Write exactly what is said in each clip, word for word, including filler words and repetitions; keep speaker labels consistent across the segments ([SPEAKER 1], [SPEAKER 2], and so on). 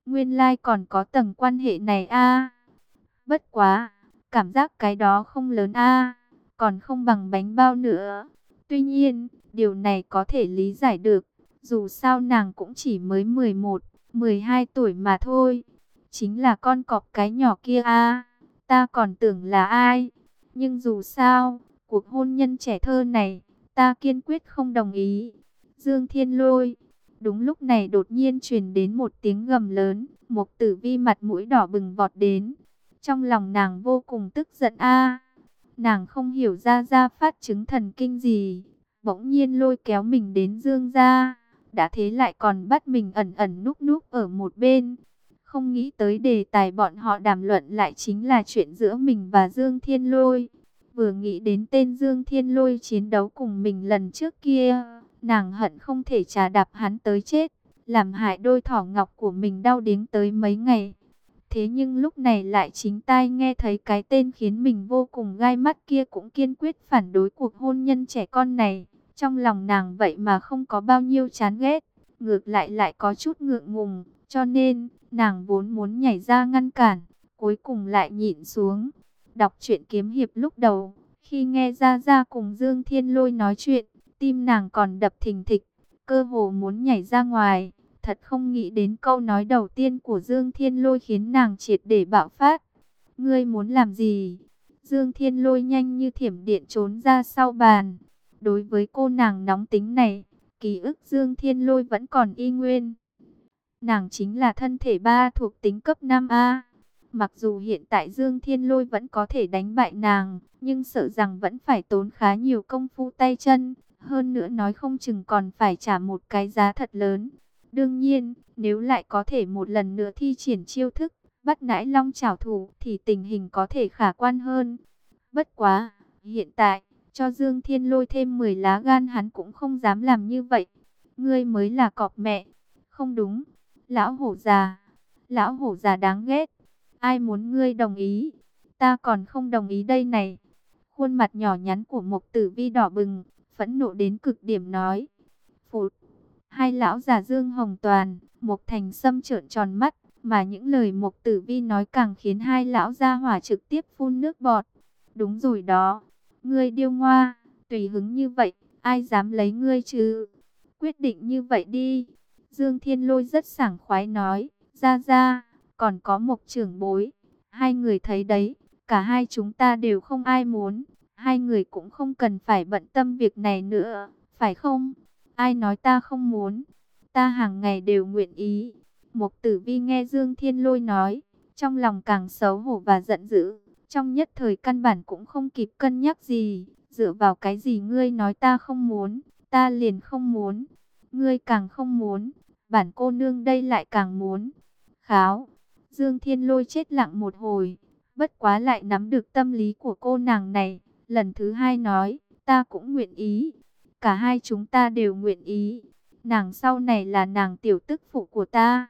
[SPEAKER 1] Nguyên lai còn có tầng quan hệ này a. Bất quá, cảm giác cái đó không lớn a, còn không bằng bánh bao nữa. Tuy nhiên, điều này có thể lý giải được, dù sao nàng cũng chỉ mới mười một, mười hai tuổi mà thôi. Chính là con cọp cái nhỏ kia a, ta còn tưởng là ai. Nhưng dù sao, cuộc hôn nhân trẻ thơ này, ta kiên quyết không đồng ý. Dương Thiên Lôi. Đúng lúc này đột nhiên truyền đến một tiếng gầm lớn, Mục Tử Vi mặt mũi đỏ bừng vọt đến. Trong lòng nàng vô cùng tức giận a. Nàng không hiểu ra ra phát chứng thần kinh gì, bỗng nhiên lôi kéo mình đến Dương gia, đã thế lại còn bắt mình ẩn ẩn núp núp ở một bên. Không nghĩ tới đề tài bọn họ đàm luận lại chính là chuyện giữa mình và Dương Thiên Lôi. Vừa nghĩ đến tên Dương Thiên Lôi chiến đấu cùng mình lần trước kia, nàng hận không thể trà đạp hắn tới chết, làm hại đôi thỏ ngọc của mình đau điếng tới mấy ngày. Thế nhưng lúc này lại chính tai nghe thấy cái tên khiến mình vô cùng gai mắt kia cũng kiên quyết phản đối cuộc hôn nhân trẻ con này. Trong lòng nàng vậy mà không có bao nhiêu chán ghét, ngược lại lại có chút ngượng ngùng, cho nên nàng vốn muốn nhảy ra ngăn cản, cuối cùng lại nhịn xuống. Đọc truyện kiếm hiệp lúc đầu, khi nghe Gia Gia cùng Dương Thiên Lôi nói chuyện, tim nàng còn đập thình thịch, cơ hồ muốn nhảy ra ngoài. Thật không nghĩ đến câu nói đầu tiên của Dương Thiên Lôi khiến nàng triệt để bạo phát. Ngươi muốn làm gì? Dương Thiên Lôi nhanh như thiểm điện trốn ra sau bàn. Đối với cô nàng nóng tính này, ký ức Dương Thiên Lôi vẫn còn y nguyên. Nàng chính là thân thể ba thuộc tính cấp năm A. Mặc dù hiện tại Dương Thiên Lôi vẫn có thể đánh bại nàng, nhưng sợ rằng vẫn phải tốn khá nhiều công phu tay chân. Hơn nữa nói không chừng còn phải trả một cái giá thật lớn. Đương nhiên, nếu lại có thể một lần nữa thi triển chiêu thức, bắt nãi long trảo thủ thì tình hình có thể khả quan hơn. Bất quá, hiện tại, cho Dương Thiên Lôi thêm mười lá gan hắn cũng không dám làm như vậy. Ngươi mới là cọp mẹ. Không đúng, lão hổ già. Lão hổ già đáng ghét. Ai muốn ngươi đồng ý? Ta còn không đồng ý đây này. Khuôn mặt nhỏ nhắn của Mục Tử Vi đỏ bừng, phẫn nộ đến cực điểm nói. Phụt. Hai lão già Dương Hồng Toàn, Mục Thành Sâm trợn tròn mắt, mà những lời Mục Tử Vi nói càng khiến hai lão gia hỏa trực tiếp phun nước bọt. Đúng rồi đó, ngươi điêu ngoa, tùy hứng như vậy, ai dám lấy ngươi chứ? Quyết định như vậy đi. Dương Thiên Lôi rất sảng khoái nói, ra ra, còn có Mục trưởng bối, hai người thấy đấy, cả hai chúng ta đều không ai muốn, hai người cũng không cần phải bận tâm việc này nữa, phải không? Ai nói ta không muốn, ta hàng ngày đều nguyện ý. Mục Tử Vi nghe Dương Thiên Lôi nói, trong lòng càng xấu hổ và giận dữ, trong nhất thời căn bản cũng không kịp cân nhắc gì, dựa vào cái gì ngươi nói ta không muốn, ta liền không muốn, ngươi càng không muốn, bản cô nương đây lại càng muốn. Kháo, Dương Thiên Lôi chết lặng một hồi, bất quá lại nắm được tâm lý của cô nàng này, lần thứ hai nói, ta cũng nguyện ý. Cả hai chúng ta đều nguyện ý. Nàng sau này là nàng tiểu tức phụ của ta.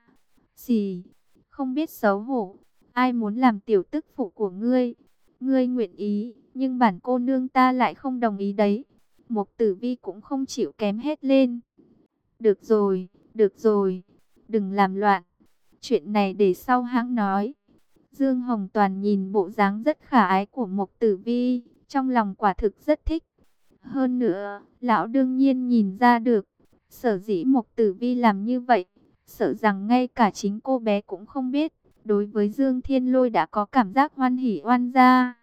[SPEAKER 1] Xì, không biết xấu hổ. Ai muốn làm tiểu tức phụ của ngươi? Ngươi nguyện ý, nhưng bản cô nương ta lại không đồng ý đấy. Mục Tử Vi cũng không chịu kém hết lên. Được rồi, được rồi. Đừng làm loạn. Chuyện này để sau hãng nói. Dương Hồng Toàn nhìn bộ dáng rất khả ái của Mục Tử Vi, trong lòng quả thực rất thích. Hơn nữa, lão đương nhiên nhìn ra được, sở dĩ Mục Tử Vi làm như vậy, sợ rằng ngay cả chính cô bé cũng không biết, đối với Dương Thiên Lôi đã có cảm giác hoan hỉ oan gia.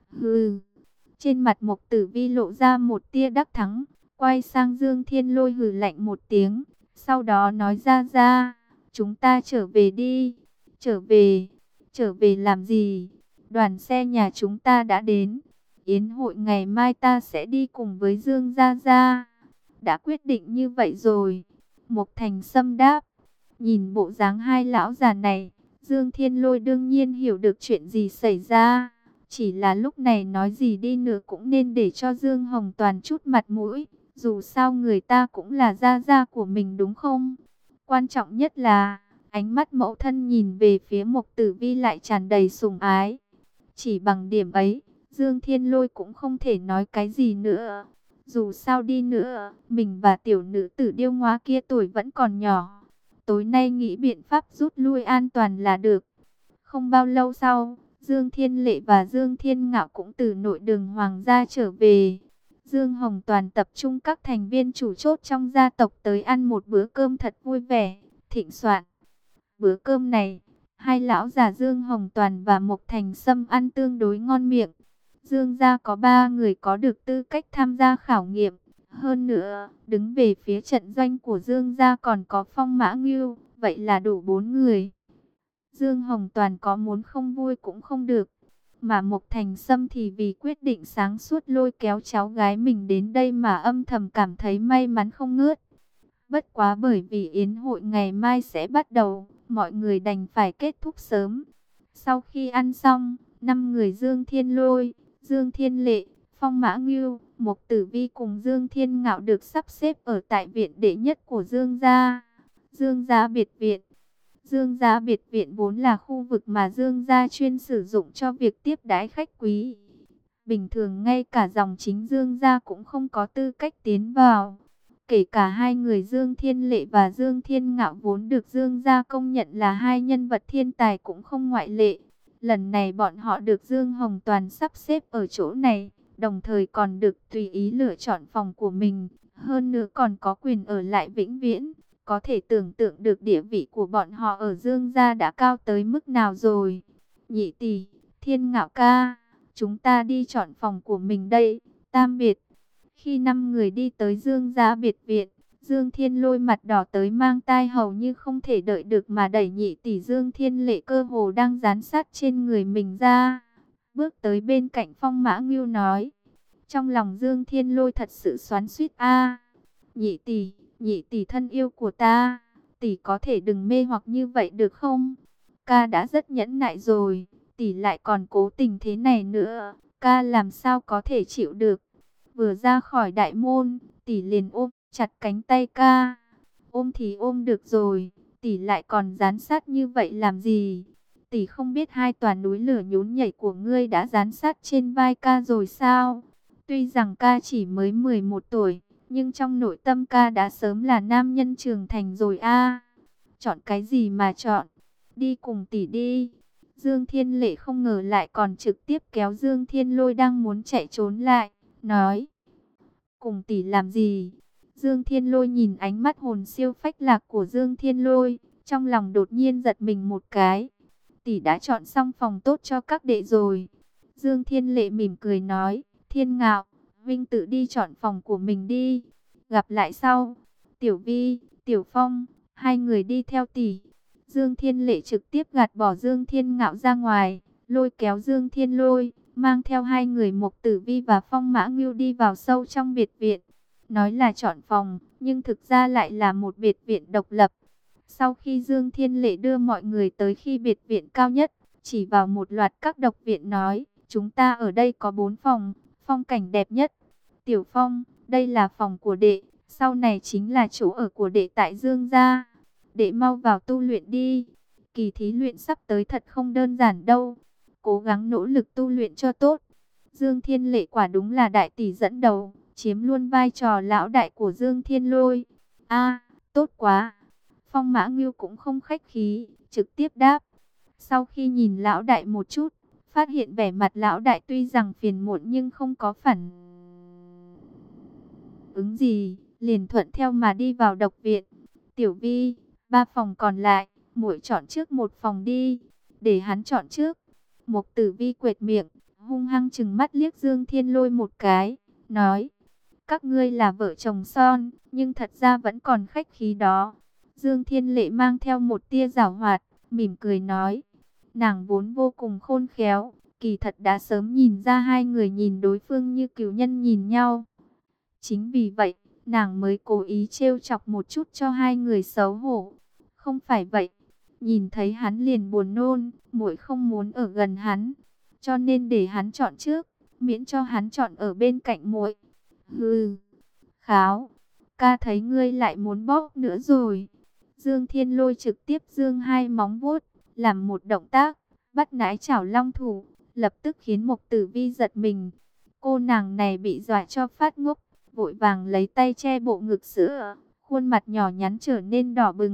[SPEAKER 1] Hừ, trên mặt Mục Tử Vi lộ ra một tia đắc thắng, quay sang Dương Thiên Lôi hừ lạnh một tiếng, sau đó nói ra ra, chúng ta trở về đi, trở về, trở về làm gì, đoàn xe nhà chúng ta đã đến. Yến hội ngày mai ta sẽ đi cùng với Dương Gia Gia. Đã quyết định như vậy rồi. Mục Thành Sâm đáp. Nhìn bộ dáng hai lão già này, Dương Thiên Lôi đương nhiên hiểu được chuyện gì xảy ra. Chỉ là lúc này nói gì đi nữa cũng nên để cho Dương Hồng Toàn chút mặt mũi. Dù sao người ta cũng là Gia Gia của mình đúng không? Quan trọng nhất là, ánh mắt mẫu thân nhìn về phía Mục Tử Vi lại tràn đầy sủng ái. Chỉ bằng điểm ấy, Dương Thiên Lôi cũng không thể nói cái gì nữa. Dù sao đi nữa, mình và tiểu nữ tử điêu ngoa kia tuổi vẫn còn nhỏ. tối nay nghĩ biện pháp rút lui an toàn là được. Không bao lâu sau, Dương Thiên Lệ và Dương Thiên Ngạo cũng từ nội đường hoàng gia trở về. Dương Hồng Toàn tập trung các thành viên chủ chốt trong gia tộc tới ăn một bữa cơm thật vui vẻ, thịnh soạn. Bữa cơm này, hai lão già Dương Hồng Toàn và Mộc Thành Sâm ăn tương đối ngon miệng. Dương gia có ba người có được tư cách tham gia khảo nghiệm. Hơn nữa, đứng về phía trận doanh của Dương gia còn có Phong Mã Ngưu, vậy là đủ bốn người. Dương Hồng Toàn có muốn không vui cũng không được. Mà Mộc Thành Sâm thì vì quyết định sáng suốt lôi kéo cháu gái mình đến đây mà âm thầm cảm thấy may mắn không ngớt. Bất quá bởi vì yến hội ngày mai sẽ bắt đầu, mọi người đành phải kết thúc sớm. Sau khi ăn xong, năm người Dương Thiên Lôi, Dương Thiên Lệ, Phong Mã Ngưu, Mộc Tử Vi cùng Dương Thiên Ngạo được sắp xếp ở tại viện đệ nhất của Dương gia, Dương gia biệt viện. Dương gia biệt viện vốn là khu vực mà Dương gia chuyên sử dụng cho việc tiếp đãi khách quý. Bình thường ngay cả dòng chính Dương gia cũng không có tư cách tiến vào. Kể cả hai người Dương Thiên Lệ và Dương Thiên Ngạo vốn được Dương gia công nhận là hai nhân vật thiên tài cũng không ngoại lệ. Lần này bọn họ được Dương Hồng Toàn sắp xếp ở chỗ này, đồng thời còn được tùy ý lựa chọn phòng của mình, hơn nữa còn có quyền ở lại vĩnh viễn. Có thể tưởng tượng được địa vị của bọn họ ở Dương gia đã cao tới mức nào rồi. Nhị tỷ, Thiên Ngạo ca, chúng ta đi chọn phòng của mình đây, tam biệt. Khi năm người đi tới Dương gia biệt viện, Dương Thiên Lôi mặt đỏ tới mang tai hầu như không thể đợi được mà đẩy nhị tỷ Dương Thiên Lệ cơ hồ đang dán sát trên người mình ra. Bước tới bên cạnh Phong Mã Ngưu nói. Trong lòng Dương Thiên Lôi thật sự xoắn xuýt a. Nhị tỷ, nhị tỷ thân yêu của ta, tỷ có thể đừng mê hoặc như vậy được không? Ca đã rất nhẫn nại rồi, tỷ lại còn cố tình thế này nữa, ca làm sao có thể chịu được? Vừa ra khỏi đại môn, tỷ liền ôm chặt cánh tay ca. Ôm thì ôm được rồi, tỷ lại còn dán sát như vậy làm gì? Tỷ không biết hai tòa núi lửa nhún nhảy của ngươi đã dán sát trên vai ca rồi sao? Tuy rằng ca chỉ mới mười một tuổi, nhưng trong nội tâm ca đã sớm là nam nhân trưởng thành rồi a. Chọn cái gì mà chọn? Đi cùng tỷ đi. Dương Thiên Lệ không ngờ lại còn trực tiếp kéo Dương Thiên Lôi đang muốn chạy trốn lại, nói. Cùng tỷ làm gì? Dương Thiên Lôi nhìn ánh mắt hồn siêu phách lạc của Dương Thiên Lôi, trong lòng đột nhiên giật mình một cái. Tỷ đã chọn xong phòng tốt cho các đệ rồi. Dương Thiên Lệ mỉm cười nói, Thiên Ngạo, Vinh tự đi chọn phòng của mình đi. Gặp lại sau. Tiểu Vi, Tiểu Phong, hai người đi theo tỷ. Dương Thiên Lệ trực tiếp gạt bỏ Dương Thiên Ngạo ra ngoài, lôi kéo Dương Thiên Lôi, mang theo hai người Mộc Tử Vi và Phong Mã Ngưu đi vào sâu trong biệt viện. Nói là chọn phòng, nhưng thực ra lại là một biệt viện độc lập. Sau khi Dương Thiên Lệ đưa mọi người tới khi biệt viện cao nhất, chỉ vào một loạt các độc viện nói, chúng ta ở đây có bốn phòng, phong cảnh đẹp nhất. Tiểu Phong, đây là phòng của đệ, sau này chính là chỗ ở của đệ tại Dương gia. Đệ mau vào tu luyện đi. Kỳ thí luyện sắp tới thật không đơn giản đâu. Cố gắng nỗ lực tu luyện cho tốt. Dương Thiên Lệ quả đúng là đại tỷ dẫn đầu, chiếm luôn vai trò lão đại của Dương Thiên Lôi. A, tốt quá. Phong Mã Ngưu cũng không khách khí, trực tiếp đáp. Sau khi nhìn lão đại một chút, phát hiện vẻ mặt lão đại tuy rằng phiền muộn nhưng không có phản ứng gì, liền thuận theo mà đi vào độc viện. Tiểu Vi, ba phòng còn lại, muội chọn trước một phòng đi, để hắn chọn trước. Mộc Tử Vi quệt miệng, hung hăng trừng mắt liếc Dương Thiên Lôi một cái, nói: các ngươi là vợ chồng son, nhưng thật ra vẫn còn khách khí đó. Dương Thiên Lệ mang theo một tia giảo hoạt, mỉm cười nói: nàng vốn vô cùng khôn khéo, kỳ thật đã sớm nhìn ra hai người nhìn đối phương như cừu nhân nhìn nhau. Chính vì vậy, nàng mới cố ý trêu chọc một chút cho hai người xấu hổ. Không phải vậy, nhìn thấy hắn liền buồn nôn, muội không muốn ở gần hắn, cho nên để hắn chọn trước, miễn cho hắn chọn ở bên cạnh muội. Hừ, Kháo, ca thấy ngươi lại muốn bóp nữa rồi. Dương Thiên Lôi trực tiếp giương hai móng vuốt, làm một động tác, bắt nãi chảo long thủ, lập tức khiến Mộc Tử Vi giật mình. Cô nàng này bị dọa cho phát ngốc, vội vàng lấy tay che bộ ngực sữa, khuôn mặt nhỏ nhắn trở nên đỏ bừng,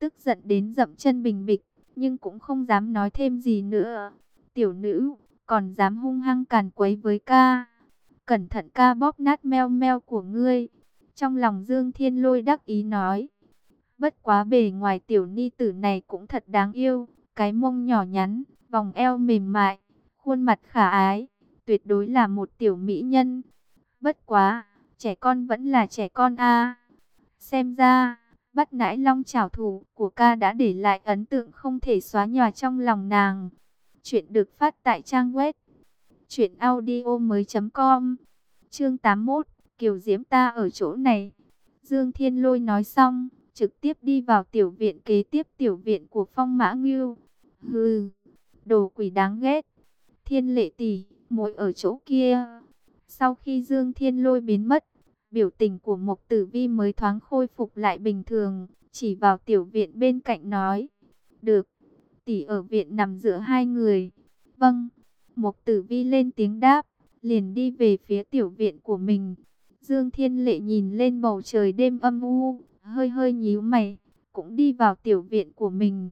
[SPEAKER 1] tức giận đến dậm chân bình bịch, nhưng cũng không dám nói thêm gì nữa. Tiểu nữ, còn dám hung hăng càn quấy với ca. Cẩn thận ca bóp nát meo meo của ngươi. Trong lòng Dương Thiên Lôi đắc ý nói. Bất quá bề ngoài tiểu ni tử này cũng thật đáng yêu. Cái mông nhỏ nhắn, vòng eo mềm mại, khuôn mặt khả ái. Tuyệt đối là một tiểu mỹ nhân. Bất quá, trẻ con vẫn là trẻ con a. Xem ra, bắt nãi long trảo thủ của ca đã để lại ấn tượng không thể xóa nhòa trong lòng nàng. Chuyện được phát tại trang web truyện audio mới chấm com. Chương tám mươi mốt, Kiều Diễm ta ở chỗ này. Dương Thiên Lôi nói xong, trực tiếp đi vào tiểu viện kế tiếp tiểu viện của Phong Mã Ngưu. Hừ, đồ quỷ đáng ghét. Thiên Lệ tỷ, muội ở chỗ kia. Sau khi Dương Thiên Lôi biến mất, biểu tình của Mộc Tử Vi mới thoáng khôi phục lại bình thường, chỉ vào tiểu viện bên cạnh nói: "Được, tỷ ở viện nằm giữa hai người." "Vâng." Mộc Tử Vi lên tiếng đáp, liền đi về phía tiểu viện của mình. Dương Thiên Lệ nhìn lên bầu trời đêm âm u, hơi hơi nhíu mày, cũng đi vào tiểu viện của mình.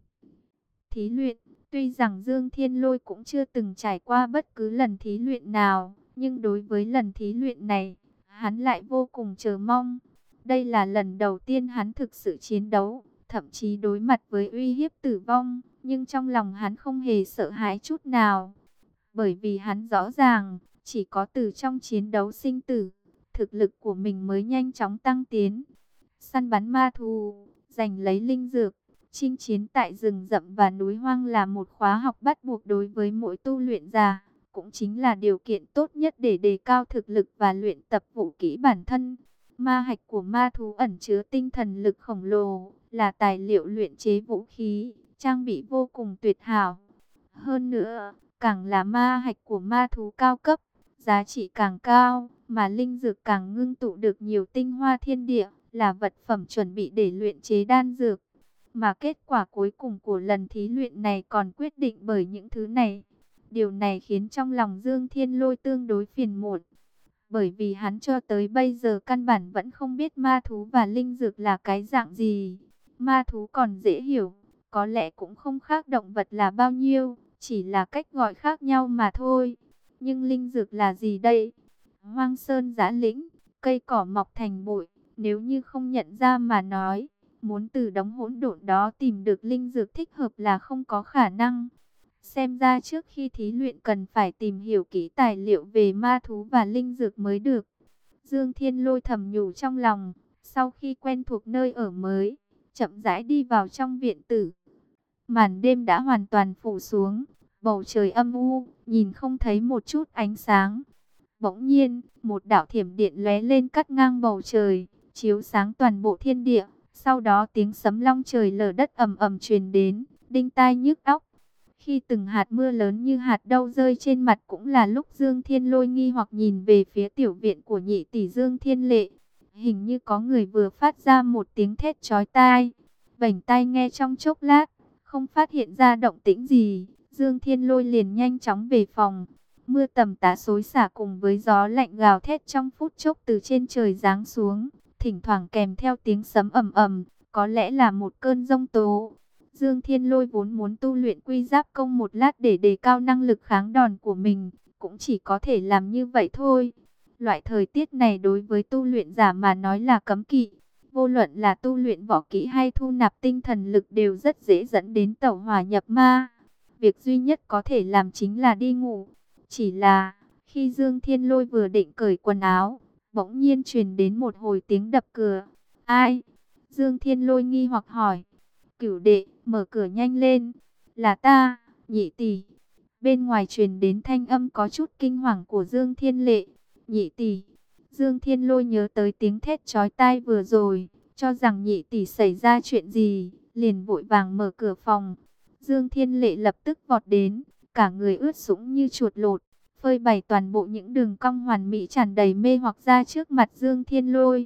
[SPEAKER 1] Thí luyện, tuy rằng Dương Thiên Lôi cũng chưa từng trải qua bất cứ lần thí luyện nào, nhưng đối với lần thí luyện này, hắn lại vô cùng chờ mong. Đây là lần đầu tiên hắn thực sự chiến đấu, thậm chí đối mặt với uy hiếp tử vong, nhưng trong lòng hắn không hề sợ hãi chút nào. Bởi vì hắn rõ ràng, chỉ có từ trong chiến đấu sinh tử, thực lực của mình mới nhanh chóng tăng tiến. Săn bắn ma thú, giành lấy linh dược, chinh chiến tại rừng rậm và núi hoang là một khóa học bắt buộc đối với mỗi tu luyện giả, cũng chính là điều kiện tốt nhất để đề cao thực lực và luyện tập vũ kỹ bản thân. Ma hạch của ma thú ẩn chứa tinh thần lực khổng lồ, là tài liệu luyện chế vũ khí, trang bị vô cùng tuyệt hảo. Hơn nữa, càng là ma hạch của ma thú cao cấp, giá trị càng cao, mà linh dược càng ngưng tụ được nhiều tinh hoa thiên địa, là vật phẩm chuẩn bị để luyện chế đan dược. Mà kết quả cuối cùng của lần thí luyện này còn quyết định bởi những thứ này. Điều này khiến trong lòng Dương Thiên Lôi tương đối phiền muộn, bởi vì hắn cho tới bây giờ căn bản vẫn không biết ma thú và linh dược là cái dạng gì. Ma thú còn dễ hiểu, có lẽ cũng không khác động vật là bao nhiêu, chỉ là cách gọi khác nhau mà thôi. Nhưng linh dược là gì đây? Hoang sơn giã lĩnh, cây cỏ mọc thành bụi, nếu như không nhận ra mà nói, muốn từ đống hỗn độn đó tìm được linh dược thích hợp là không có khả năng. Xem ra trước khi thí luyện cần phải tìm hiểu kỹ tài liệu về ma thú và linh dược mới được. Dương Thiên Lôi thầm nhủ trong lòng, sau khi quen thuộc nơi ở mới, chậm rãi đi vào trong viện tử. Màn đêm đã hoàn toàn phủ xuống, bầu trời âm u, nhìn không thấy một chút ánh sáng. Bỗng nhiên, một đạo thiểm điện lóe lên cắt ngang bầu trời, chiếu sáng toàn bộ thiên địa. Sau đó tiếng sấm long trời lở đất ầm ầm truyền đến, đinh tai nhức óc. Khi từng hạt mưa lớn như hạt đậu rơi trên mặt cũng là lúc Dương Thiên Lôi nghi hoặc nhìn về phía tiểu viện của nhị tỷ Dương Thiên Lệ. Hình như có người vừa phát ra một tiếng thét chói tai. Vành tai nghe trong chốc lát, không phát hiện ra động tĩnh gì. Dương Thiên Lôi liền nhanh chóng về phòng. Mưa tầm tã xối xả cùng với gió lạnh gào thét trong phút chốc từ trên trời giáng xuống, thỉnh thoảng kèm theo tiếng sấm ầm ầm, có lẽ là một cơn giông tố. Dương Thiên Lôi vốn muốn tu luyện quy giáp công một lát để đề cao năng lực kháng đòn của mình, cũng chỉ có thể làm như vậy thôi. Loại thời tiết này đối với tu luyện giả mà nói là cấm kỵ. Vô luận là tu luyện võ kỹ hay thu nạp tinh thần lực đều rất dễ dẫn đến tẩu hỏa nhập ma. Việc duy nhất có thể làm chính là đi ngủ. Chỉ là, khi Dương Thiên Lôi vừa định cởi quần áo, bỗng nhiên truyền đến một hồi tiếng đập cửa. Ai? Dương Thiên Lôi nghi hoặc hỏi. Cửu đệ, mở cửa nhanh lên. Là ta, nhị tỷ. Bên ngoài truyền đến thanh âm có chút kinh hoàng của Dương Thiên Lệ. Nhị tỷ. Dương Thiên Lôi nhớ tới tiếng thét chói tai vừa rồi, cho rằng nhị tỷ xảy ra chuyện gì, liền vội vàng mở cửa phòng. Dương Thiên Lệ lập tức vọt đến, cả người ướt sũng như chuột lột, phơi bày toàn bộ những đường cong hoàn mỹ tràn đầy mê hoặc ra trước mặt Dương Thiên Lôi.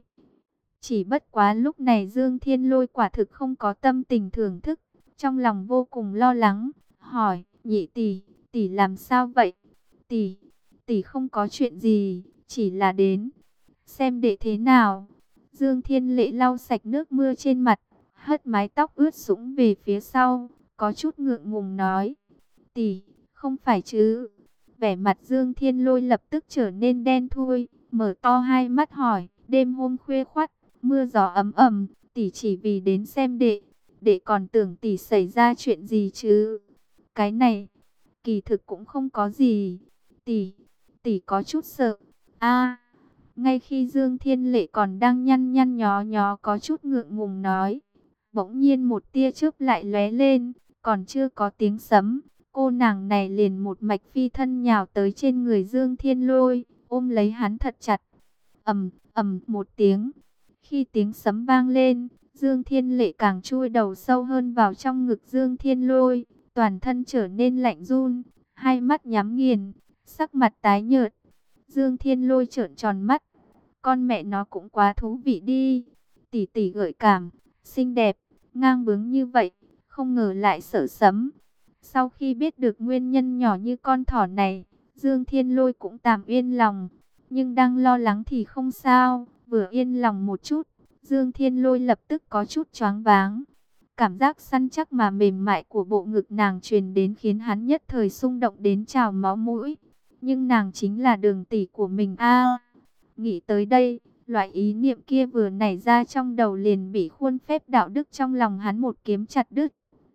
[SPEAKER 1] Chỉ bất quá lúc này Dương Thiên Lôi quả thực không có tâm tình thưởng thức, trong lòng vô cùng lo lắng, hỏi, nhị tỷ, tỷ làm sao vậy? Tỷ, tỷ không có chuyện gì, chỉ là đến xem đệ thế nào. Dương Thiên Lệ lau sạch nước mưa trên mặt, hất mái tóc ướt sũng về phía sau, có chút ngượng ngùng nói, tỷ, không phải chứ? Vẻ mặt Dương Thiên Lôi lập tức trở nên đen thui, mở to hai mắt hỏi, đêm hôm khuya khoắt, mưa gió ấm ầm, tỷ chỉ vì đến xem đệ, đệ còn tưởng tỷ xảy ra chuyện gì chứ? Cái này, kỳ thực cũng không có gì, tỷ, tỷ có chút sợ. A, ngay khi Dương Thiên Lệ còn đang nhăn nhăn nhó nhó có chút ngượng ngùng nói, bỗng nhiên một tia chớp lại lóe lên, còn chưa có tiếng sấm, cô nàng này liền một mạch phi thân nhào tới trên người Dương Thiên Lôi, ôm lấy hắn thật chặt. Ầm, ầm một tiếng. Khi tiếng sấm vang lên, Dương Thiên Lệ càng chui đầu sâu hơn vào trong ngực Dương Thiên Lôi, toàn thân trở nên lạnh run, hai mắt nhắm nghiền, sắc mặt tái nhợt. Dương Thiên Lôi trợn tròn mắt, con mẹ nó cũng quá thú vị đi, tỷ tỷ gợi cảm, xinh đẹp, ngang bướng như vậy, không ngờ lại sợ sấm. Sau khi biết được nguyên nhân nhỏ như con thỏ này, Dương Thiên Lôi cũng tạm yên lòng, nhưng đang lo lắng thì không sao, vừa yên lòng một chút, Dương Thiên Lôi lập tức có chút choáng váng. Cảm giác săn chắc mà mềm mại của bộ ngực nàng truyền đến khiến hắn nhất thời xung động đến trào máu mũi. Nhưng nàng chính là Đường tỷ của mình a. Nghĩ tới đây, loại ý niệm kia vừa nảy ra trong đầu liền bị khuôn phép đạo đức trong lòng hắn một kiếm chặt đứt.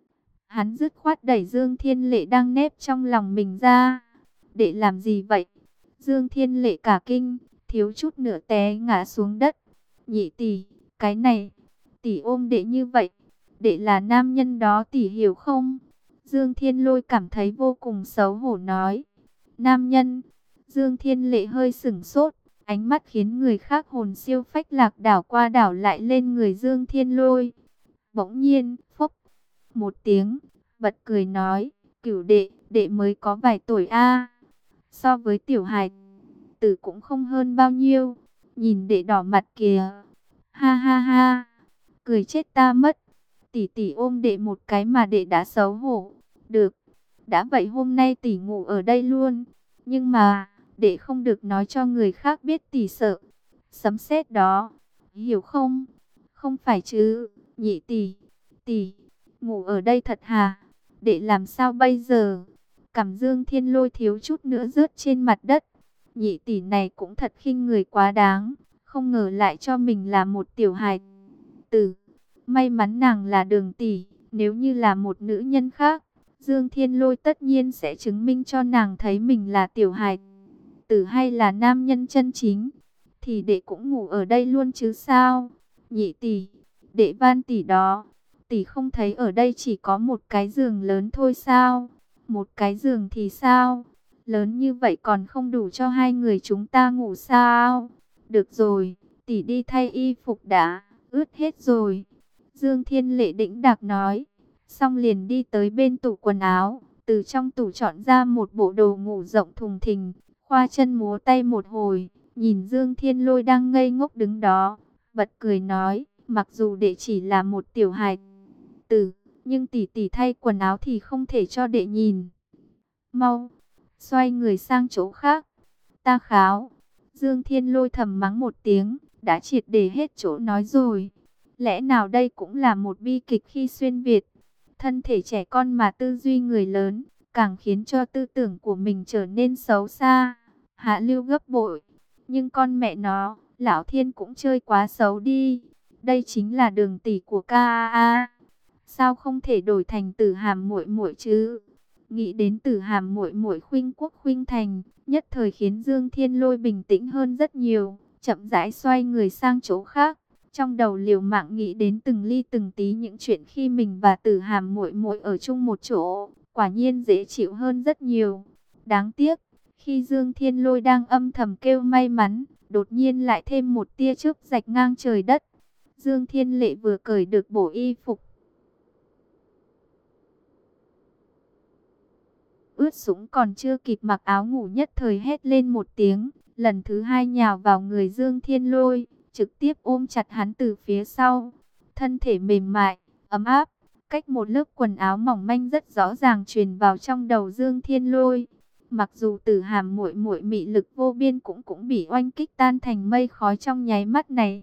[SPEAKER 1] Hắn dứt khoát đẩy Dương Thiên Lệ đang nép trong lòng mình ra. Để làm gì vậy? Dương Thiên Lệ cả kinh, thiếu chút nữa té ngã xuống đất. Nhị tỷ, cái này, tỷ ôm đệ như vậy, đệ là nam nhân đó tỷ hiểu không? Dương Thiên Lôi cảm thấy vô cùng xấu hổ nói. Nam nhân? Dương Thiên Lệ hơi sửng sốt, ánh mắt khiến người khác hồn siêu phách lạc đảo qua đảo lại lên người Dương Thiên Lôi. Bỗng nhiên, phốc, một tiếng, bật cười nói, cửu đệ, đệ mới có vài tuổi a, so với tiểu hài tử cũng không hơn bao nhiêu, nhìn đệ đỏ mặt kìa, ha ha ha, cười chết ta mất, tỷ tỷ ôm đệ một cái mà đệ đã xấu hổ, được, đã vậy hôm nay tỷ ngủ ở đây luôn, nhưng mà, đệ không được nói cho người khác biết tỷ sợ, sấm sét đó, hiểu không, không phải chứ, nhị tỷ, tỷ, ngủ ở đây thật hả? Để làm sao bây giờ? Cằm Dương Thiên Lôi thiếu chút nữa rớt trên mặt đất. Nhị tỷ này cũng thật khinh người quá đáng, không ngờ lại cho mình là một tiểu hài tử. May mắn nàng là Đường tỷ, nếu như là một nữ nhân khác, Dương Thiên Lôi tất nhiên sẽ chứng minh cho nàng thấy mình là tiểu hài tử hay là nam nhân chân chính. Thì đệ cũng ngủ ở đây luôn chứ sao? Nhị tỷ, đệ van tỷ đó. Tỷ không thấy ở đây chỉ có một cái giường lớn thôi sao? Một cái giường thì sao? Lớn như vậy còn không đủ cho hai người chúng ta ngủ sao? Được rồi, tỷ đi thay y phục đã, ướt hết rồi. Dương Thiên Lệ đĩnh đạc nói, xong liền đi tới bên tủ quần áo, từ trong tủ chọn ra một bộ đồ ngủ rộng thùng thình, khoa chân múa tay một hồi, nhìn Dương Thiên Lôi đang ngây ngốc đứng đó, bật cười nói, mặc dù đệ chỉ là một tiểu hài tử, nhưng tỷ tỷ thay quần áo thì không thể cho đệ nhìn. Mau, xoay người sang chỗ khác. Ta kháo. Dương Thiên Lôi thầm mắng một tiếng, đã triệt để hết chỗ nói rồi. Lẽ nào đây cũng là một bi kịch khi xuyên Việt? Thân thể trẻ con mà tư duy người lớn, càng khiến cho tư tưởng của mình trở nên xấu xa, hạ lưu gấp bội. Nhưng con mẹ nó, lão thiên cũng chơi quá xấu đi. Đây chính là Đường tỷ của ca a a. Sao không thể đổi thành Tử Hàm muội muội chứ? Nghĩ đến Tử Hàm muội muội khuynh quốc khuynh thành, nhất thời khiến Dương Thiên Lôi bình tĩnh hơn rất nhiều, chậm rãi xoay người sang chỗ khác, trong đầu liều mạng nghĩ đến từng ly từng tí những chuyện khi mình và Tử Hàm muội muội ở chung một chỗ, quả nhiên dễ chịu hơn rất nhiều. Đáng tiếc, khi Dương Thiên Lôi đang âm thầm kêu may mắn, đột nhiên lại thêm một tia chớp rạch ngang trời đất. Dương Thiên Lệ vừa cởi được bộ y phục ướt sũng còn chưa kịp mặc áo ngủ nhất thời hét lên một tiếng, lần thứ hai nhào vào người Dương Thiên Lôi, trực tiếp ôm chặt hắn từ phía sau. Thân thể mềm mại, ấm áp, cách một lớp quần áo mỏng manh rất rõ ràng truyền vào trong đầu Dương Thiên Lôi. Mặc dù Tử Hàm muội muội mị lực vô biên cũng cũng bị oanh kích tan thành mây khói trong nháy mắt này.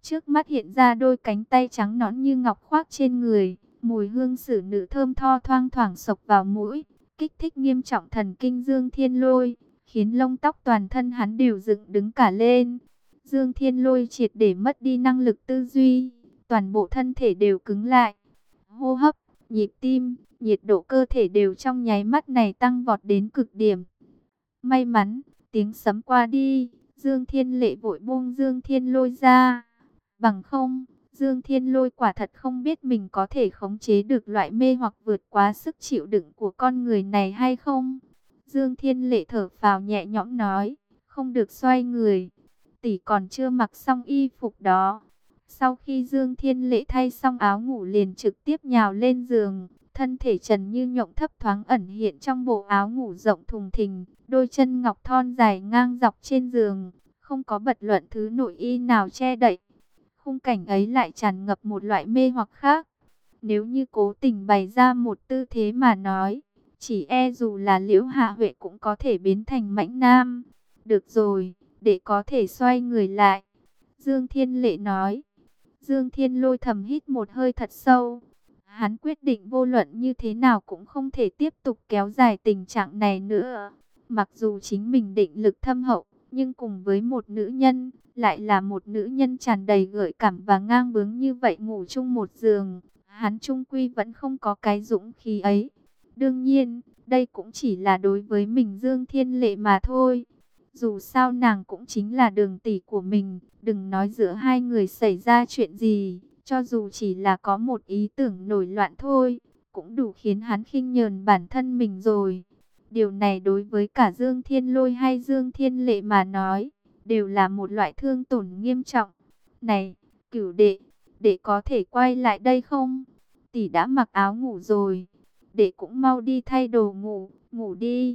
[SPEAKER 1] Trước mắt hiện ra đôi cánh tay trắng nõn như ngọc khoác trên người, mùi hương xử nữ thơm tho thoang thoảng xộc vào mũi, kích thích nghiêm trọng thần kinh Dương Thiên Lôi, khiến lông tóc toàn thân hắn đều dựng đứng cả lên. Dương Thiên Lôi triệt để mất đi năng lực tư duy, toàn bộ thân thể đều cứng lại. Hô hấp, nhịp tim, nhiệt độ cơ thể đều trong nháy mắt này tăng vọt đến cực điểm. May mắn, tiếng sấm qua đi, Dương Thiên Lệ vội buông Dương Thiên Lôi ra. Bằng không, Dương Thiên Lôi quả thật không biết mình có thể khống chế được loại mê hoặc vượt quá sức chịu đựng của con người này hay không. Dương Thiên Lệ thở phào nhẹ nhõm nói, không được xoay người. Tỷ còn chưa mặc xong y phục đó. Sau khi Dương Thiên Lệ thay xong áo ngủ liền trực tiếp nhào lên giường. Thân thể trần như nhộng thấp thoáng ẩn hiện trong bộ áo ngủ rộng thùng thình. Đôi chân ngọc thon dài ngang dọc trên giường. Không có bật luận thứ nội y nào che đậy. Khung cảnh ấy lại tràn ngập một loại mê hoặc khác. Nếu như cố tình bày ra một tư thế mà nói, chỉ e dù là Liễu Hạ Huệ cũng có thể biến thành mãnh nam. Được rồi, để có thể xoay người lại. Dương Thiên Lệ nói. Dương Thiên Lôi thầm hít một hơi thật sâu. Hắn quyết định vô luận như thế nào cũng không thể tiếp tục kéo dài tình trạng này nữa. Mặc dù chính mình định lực thâm hậu, nhưng cùng với một nữ nhân, lại là một nữ nhân tràn đầy gợi cảm và ngang bướng như vậy ngủ chung một giường. Hắn chung quy vẫn không có cái dũng khí ấy. Đương nhiên, đây cũng chỉ là đối với mình Dương Thiên Lệ mà thôi. Dù sao nàng cũng chính là đường tỷ của mình, đừng nói giữa hai người xảy ra chuyện gì, cho dù chỉ là có một ý tưởng nổi loạn thôi, cũng đủ khiến hắn khinh nhờn bản thân mình rồi. Điều này đối với cả Dương Thiên Lôi hay Dương Thiên Lệ mà nói, đều là một loại thương tổn nghiêm trọng. Này, Cửu đệ, đệ có thể quay lại đây không? Tỷ đã mặc áo ngủ rồi, đệ cũng mau đi thay đồ ngủ, ngủ đi.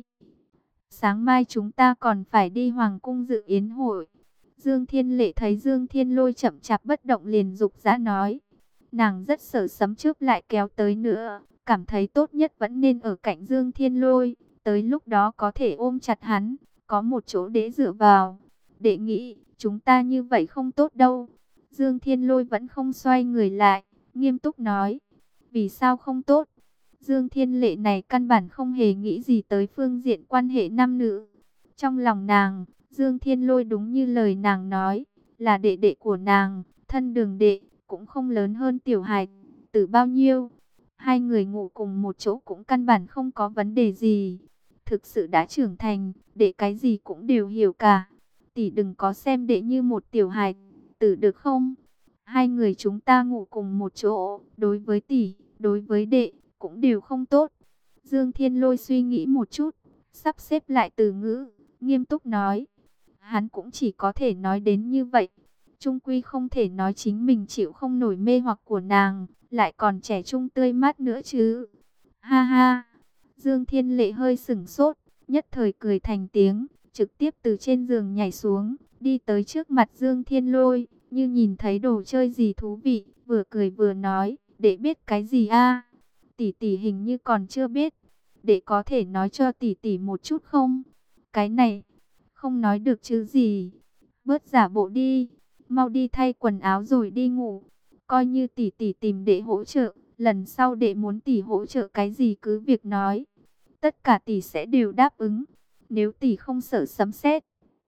[SPEAKER 1] Sáng mai chúng ta còn phải đi hoàng cung dự yến hội. Dương Thiên Lệ thấy Dương Thiên Lôi chậm chạp bất động liền dục dã nói. Nàng rất sợ sấm chớp lại kéo tới nữa, cảm thấy tốt nhất vẫn nên ở cạnh Dương Thiên Lôi, tới lúc đó có thể ôm chặt hắn, có một chỗ để dựa vào. Đệ nghĩ, chúng ta như vậy không tốt đâu. Dương Thiên Lôi vẫn không xoay người lại, nghiêm túc nói. Vì sao không tốt? Dương Thiên Lệ này căn bản không hề nghĩ gì tới phương diện quan hệ nam nữ. Trong lòng nàng, Dương Thiên Lôi đúng như lời nàng nói, là đệ đệ của nàng, thân đường đệ, cũng không lớn hơn tiểu hài tử bao nhiêu. Hai người ngủ cùng một chỗ cũng căn bản không có vấn đề gì. Thực sự đã trưởng thành, đệ cái gì cũng đều hiểu cả. Tỷ đừng có xem đệ như một tiểu hài tử được không? Hai người chúng ta ngủ cùng một chỗ, đối với tỷ, đối với đệ, cũng đều không tốt. Dương Thiên Lôi suy nghĩ một chút, sắp xếp lại từ ngữ, nghiêm túc nói. Hắn cũng chỉ có thể nói đến như vậy. Trung quy không thể nói chính mình chịu không nổi mê hoặc của nàng, lại còn trẻ trung tươi mát nữa chứ. Ha ha, Dương Thiên Lệ hơi sửng sốt, nhất thời cười thành tiếng, trực tiếp từ trên giường nhảy xuống, đi tới trước mặt Dương Thiên Lôi, như nhìn thấy đồ chơi gì thú vị, vừa cười vừa nói, để biết cái gì a? Tỷ tỷ hình như còn chưa biết, để có thể nói cho tỷ tỷ một chút không? Cái này, không nói được chứ gì. Bớt giả bộ đi, mau đi thay quần áo rồi đi ngủ. Coi như tỷ tỷ tìm đệ hỗ trợ, lần sau đệ muốn tỷ hỗ trợ cái gì cứ việc nói. Tất cả tỷ sẽ đều đáp ứng. Nếu tỷ không sợ sấm sét,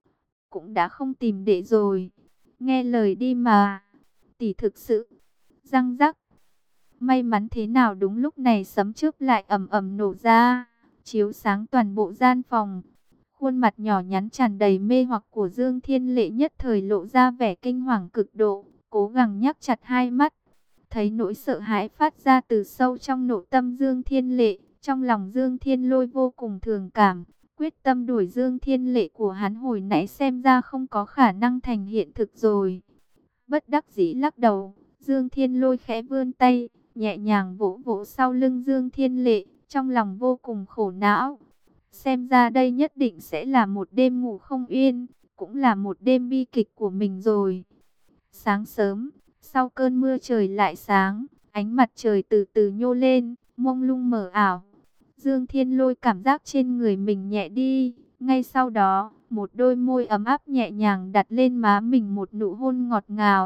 [SPEAKER 1] cũng đã không tìm đệ rồi. Nghe lời đi mà. Tỷ thực sự. Răng rắc. May mắn thế nào đúng lúc này sấm chớp lại ầm ầm nổ ra, chiếu sáng toàn bộ gian phòng. Khuôn mặt nhỏ nhắn tràn đầy mê hoặc của Dương Thiên Lệ nhất thời lộ ra vẻ kinh hoàng cực độ, cố gắng nhắm chặt hai mắt. Thấy nỗi sợ hãi phát ra từ sâu trong nội tâm Dương Thiên Lệ, trong lòng Dương Thiên Lôi vô cùng thường cảm, quyết tâm đuổi Dương Thiên Lệ của hắn hồi nãy xem ra không có khả năng thành hiện thực rồi. Bất đắc dĩ lắc đầu, Dương Thiên Lôi khẽ vươn tay, nhẹ nhàng vỗ vỗ sau lưng Dương Thiên Lệ, trong lòng vô cùng khổ não. Xem ra đây nhất định sẽ là một đêm ngủ không yên, cũng là một đêm bi kịch của mình rồi. Sáng sớm, sau cơn mưa trời lại sáng, ánh mặt trời từ từ nhô lên, mông lung mờ ảo. Dương Thiên Lôi cảm giác trên người mình nhẹ đi, ngay sau đó, một đôi môi ấm áp nhẹ nhàng đặt lên má mình một nụ hôn ngọt ngào.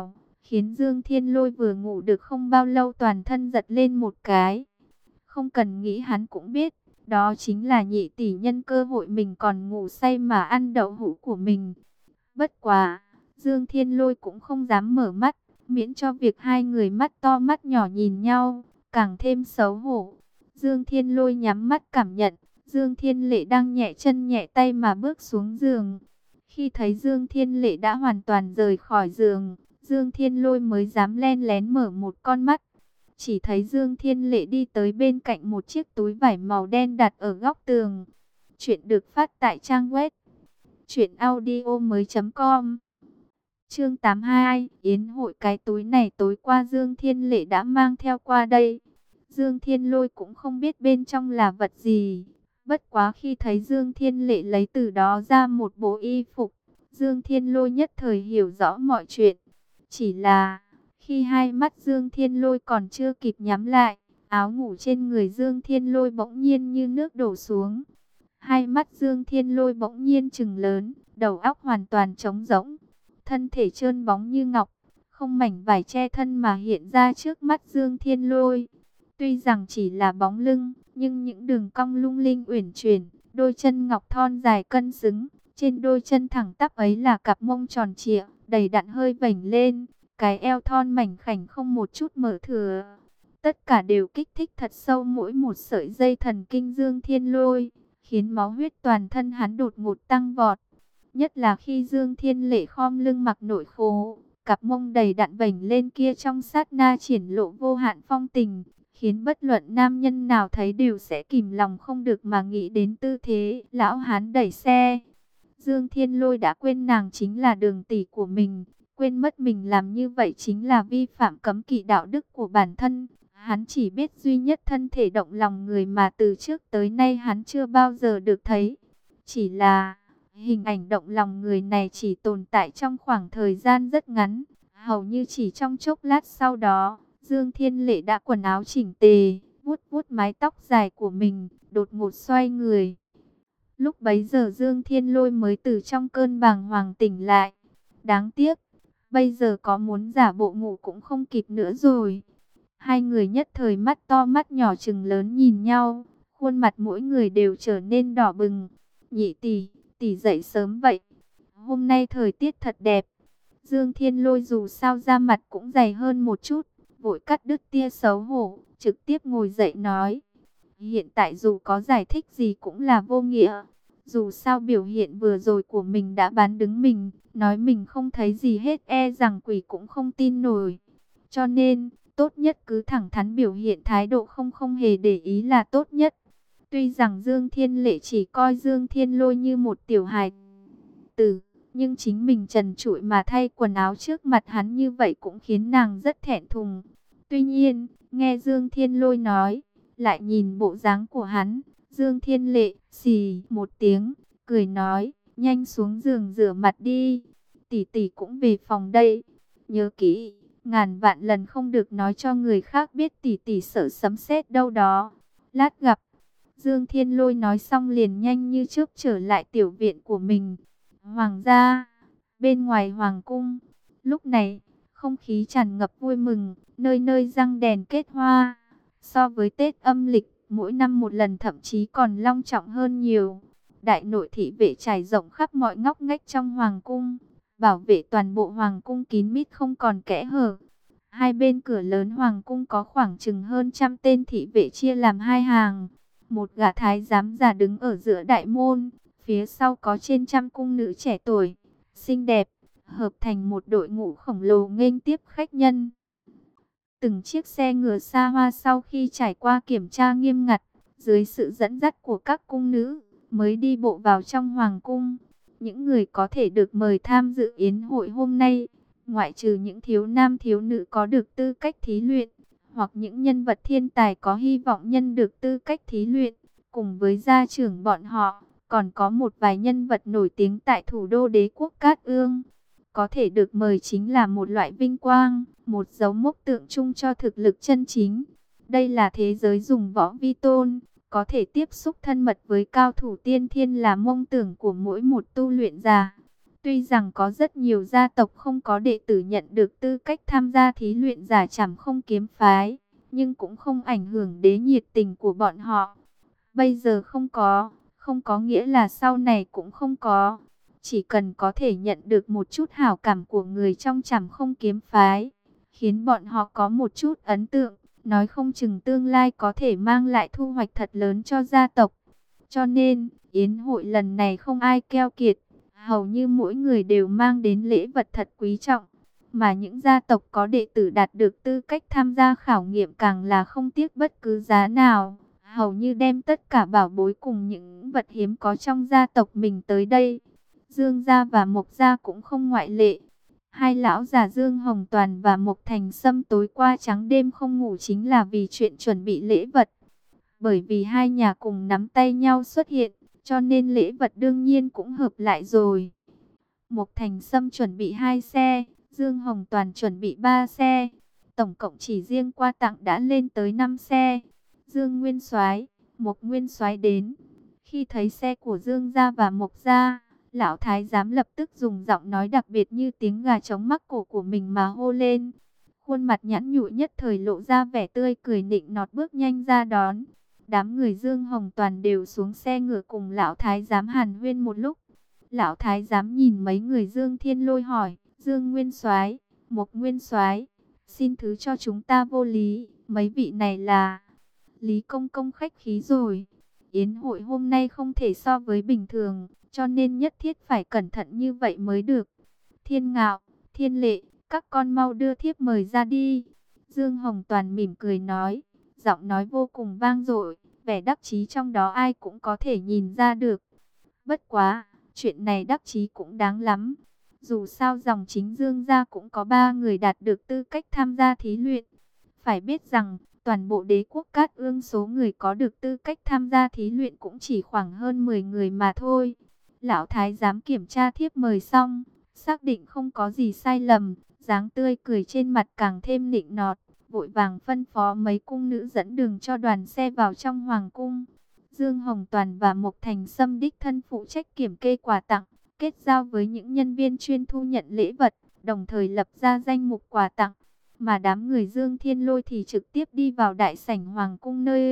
[SPEAKER 1] khiến Dương Thiên Lôi vừa ngủ được không bao lâu toàn thân giật lên một cái. Không cần nghĩ hắn cũng biết, đó chính là Nhị tỷ nhân cơ hội mình còn ngủ say mà ăn đậu hũ của mình. Bất quá, Dương Thiên Lôi cũng không dám mở mắt, miễn cho việc hai người mắt to mắt nhỏ nhìn nhau, càng thêm xấu hổ. Dương Thiên Lôi nhắm mắt cảm nhận, Dương Thiên Lệ đang nhẹ chân nhẹ tay mà bước xuống giường. Khi thấy Dương Thiên Lệ đã hoàn toàn rời khỏi giường, Dương Thiên Lôi mới dám len lén mở một con mắt. Chỉ thấy Dương Thiên Lệ đi tới bên cạnh một chiếc túi vải màu đen đặt ở góc tường. Chuyện được phát tại trang web truyện audio mới chấm com. Chương tám mươi hai, yến hội. Cái túi này tối qua Dương Thiên Lệ đã mang theo qua đây. Dương Thiên Lôi cũng không biết bên trong là vật gì. Bất quá khi thấy Dương Thiên Lệ lấy từ đó ra một bộ y phục, Dương Thiên Lôi nhất thời hiểu rõ mọi chuyện. Chỉ là, khi hai mắt Dương Thiên Lôi còn chưa kịp nhắm lại, áo ngủ trên người Dương Thiên Lôi bỗng nhiên như nước đổ xuống. Hai mắt Dương Thiên Lôi bỗng nhiên trừng lớn, đầu óc hoàn toàn trống rỗng. Thân thể trơn bóng như ngọc, không mảnh vải che thân mà hiện ra trước mắt Dương Thiên Lôi. Tuy rằng chỉ là bóng lưng, nhưng những đường cong lung linh uyển chuyển, đôi chân ngọc thon dài cân xứng. Trên đôi chân thẳng tắp ấy là cặp mông tròn trịa, đầy đặn hơi vểnh lên, cái eo thon mảnh khảnh không một chút mở thừa. Tất cả đều kích thích thật sâu mỗi một sợi dây thần kinh Dương Thiên Lôi, khiến máu huyết toàn thân hắn đột ngột tăng vọt. Nhất là khi Dương Thiên Lệ khom lưng mặc nội khố, cặp mông đầy đặn vểnh lên kia trong sát na triển lộ vô hạn phong tình, khiến bất luận nam nhân nào thấy đều sẽ kìm lòng không được mà nghĩ đến tư thế lão hán đẩy xe. Dương Thiên Lôi đã quên nàng chính là đường tỷ của mình, quên mất mình làm như vậy chính là vi phạm cấm kỵ đạo đức của bản thân. Hắn chỉ biết duy nhất thân thể động lòng người mà từ trước tới nay hắn chưa bao giờ được thấy. Chỉ là hình ảnh động lòng người này chỉ tồn tại trong khoảng thời gian rất ngắn, hầu như chỉ trong chốc lát sau đó, Dương Thiên Lệ đã quần áo chỉnh tề, vuốt vuốt mái tóc dài của mình, đột ngột xoay người. Lúc bấy giờ Dương Thiên Lôi mới từ trong cơn bàng hoàng tỉnh lại. Đáng tiếc, bây giờ có muốn giả bộ ngủ cũng không kịp nữa rồi. Hai người nhất thời mắt to mắt nhỏ trừng lớn nhìn nhau, khuôn mặt mỗi người đều trở nên đỏ bừng. Nhị tỷ, tỷ dậy sớm vậy. Hôm nay thời tiết thật đẹp. Dương Thiên Lôi dù sao da mặt cũng dày hơn một chút, vội cắt đứt tia xấu hổ, trực tiếp ngồi dậy nói. Hiện tại dù có giải thích gì cũng là vô nghĩa. Dù sao biểu hiện vừa rồi của mình đã bán đứng mình, nói mình không thấy gì hết e rằng quỷ cũng không tin nổi. Cho nên, tốt nhất cứ thẳng thắn biểu hiện thái độ không không hề để ý là tốt nhất. Tuy rằng Dương Thiên Lệ chỉ coi Dương Thiên Lôi như một tiểu hài tử, nhưng chính mình trần trụi mà thay quần áo trước mặt hắn như vậy cũng khiến nàng rất thẹn thùng. Tuy nhiên, nghe Dương Thiên Lôi nói, lại nhìn bộ dáng của hắn, Dương Thiên Lệ xì một tiếng, cười nói, nhanh xuống giường rửa mặt đi, tỷ tỷ cũng về phòng đây. Nhớ kỹ, ngàn vạn lần không được nói cho người khác biết tỷ tỷ sợ sấm sét đâu đó. Lát gặp. Dương Thiên Lôi nói xong liền nhanh như chớp trở lại tiểu viện của mình. Hoàng gia, bên ngoài hoàng cung, lúc này, không khí tràn ngập vui mừng, nơi nơi răng đèn kết hoa. So với Tết âm lịch, mỗi năm một lần thậm chí còn long trọng hơn nhiều. Đại nội thị vệ trải rộng khắp mọi ngóc ngách trong hoàng cung, bảo vệ toàn bộ hoàng cung kín mít không còn kẽ hở. Hai bên cửa lớn hoàng cung có khoảng chừng hơn trăm tên thị vệ chia làm hai hàng. Một gã thái giám già đứng ở giữa đại môn, phía sau có trên trăm cung nữ trẻ tuổi, xinh đẹp, hợp thành một đội ngũ khổng lồ nghênh tiếp khách nhân. Từng chiếc xe ngựa xa hoa sau khi trải qua kiểm tra nghiêm ngặt, dưới sự dẫn dắt của các cung nữ, mới đi bộ vào trong hoàng cung. Những người có thể được mời tham dự yến hội hôm nay, ngoại trừ những thiếu nam thiếu nữ có được tư cách thí luyện, hoặc những nhân vật thiên tài có hy vọng nhân được tư cách thí luyện, cùng với gia trưởng bọn họ, còn có một vài nhân vật nổi tiếng tại thủ đô đế quốc Cát Ương. Có thể được mời chính là một loại vinh quang, một dấu mốc tượng trưng cho thực lực chân chính. Đây là thế giới dùng võ vi tôn, có thể tiếp xúc thân mật với cao thủ tiên thiên là mong tưởng của mỗi một tu luyện giả. Tuy rằng có rất nhiều gia tộc không có đệ tử nhận được tư cách tham gia thí luyện giả Trảm Không kiếm phái, nhưng cũng không ảnh hưởng đến nhiệt tình của bọn họ. Bây giờ không có, không có nghĩa là sau này cũng không có. Chỉ cần có thể nhận được một chút hảo cảm của người trong Trảm Không kiếm phái, khiến bọn họ có một chút ấn tượng, nói không chừng tương lai có thể mang lại thu hoạch thật lớn cho gia tộc. Cho nên, yến hội lần này không ai keo kiệt, hầu như mỗi người đều mang đến lễ vật thật quý trọng. Mà những gia tộc có đệ tử đạt được tư cách tham gia khảo nghiệm càng là không tiếc bất cứ giá nào, hầu như đem tất cả bảo bối cùng những vật hiếm có trong gia tộc mình tới đây. Dương gia và Mộc gia cũng không ngoại lệ. Hai lão già Dương Hồng Toàn và Mộc Thành Sâm tối qua trắng đêm không ngủ chính là vì chuyện chuẩn bị lễ vật. Bởi vì hai nhà cùng nắm tay nhau xuất hiện, cho nên lễ vật đương nhiên cũng hợp lại rồi. Mộc Thành Sâm chuẩn bị hai xe, Dương Hồng Toàn chuẩn bị ba xe. Tổng cộng chỉ riêng quà tặng đã lên tới năm xe. Dương Nguyên Soái, Mộc Nguyên Soái đến. Khi thấy xe của Dương gia và Mộc gia, lão thái giám lập tức dùng giọng nói đặc biệt như tiếng gà trống mắc cổ của mình mà hô lên. Khuôn mặt nhẵn nhụi nhất thời lộ ra vẻ tươi cười nịnh nọt bước nhanh ra đón. Đám người Dương Hồng Toàn đều xuống xe ngựa cùng lão thái giám hàn huyên một lúc. Lão thái giám nhìn mấy người Dương Thiên Lôi hỏi, Dương Nguyên Soái, Mộc Nguyên Soái, xin thứ cho chúng ta vô lý, mấy vị này là... Lý công công khách khí rồi. Yến hội hôm nay không thể so với bình thường, cho nên nhất thiết phải cẩn thận như vậy mới được. Thiên Ngạo, Thiên Lệ, các con mau đưa thiếp mời ra đi. Dương Hồng Toàn mỉm cười nói, giọng nói vô cùng vang dội, vẻ đắc chí trong đó ai cũng có thể nhìn ra được. Bất quá, chuyện này đắc chí cũng đáng lắm. Dù sao dòng chính Dương gia cũng có ba người đạt được tư cách tham gia thí luyện. Phải biết rằng, toàn bộ đế quốc Cát Ương số người có được tư cách tham gia thí luyện cũng chỉ khoảng hơn mười người mà thôi. Lão thái giám kiểm tra thiếp mời xong, xác định không có gì sai lầm, dáng tươi cười trên mặt càng thêm nịnh nọt, vội vàng phân phó mấy cung nữ dẫn đường cho đoàn xe vào trong hoàng cung. Dương Hồng Toàn và Mộc Thành Sâm đích thân phụ trách kiểm kê quà tặng, kết giao với những nhân viên chuyên thu nhận lễ vật, đồng thời lập ra danh mục quà tặng. Mà đám người Dương Thiên Lôi thì trực tiếp đi vào đại sảnh hoàng cung nơi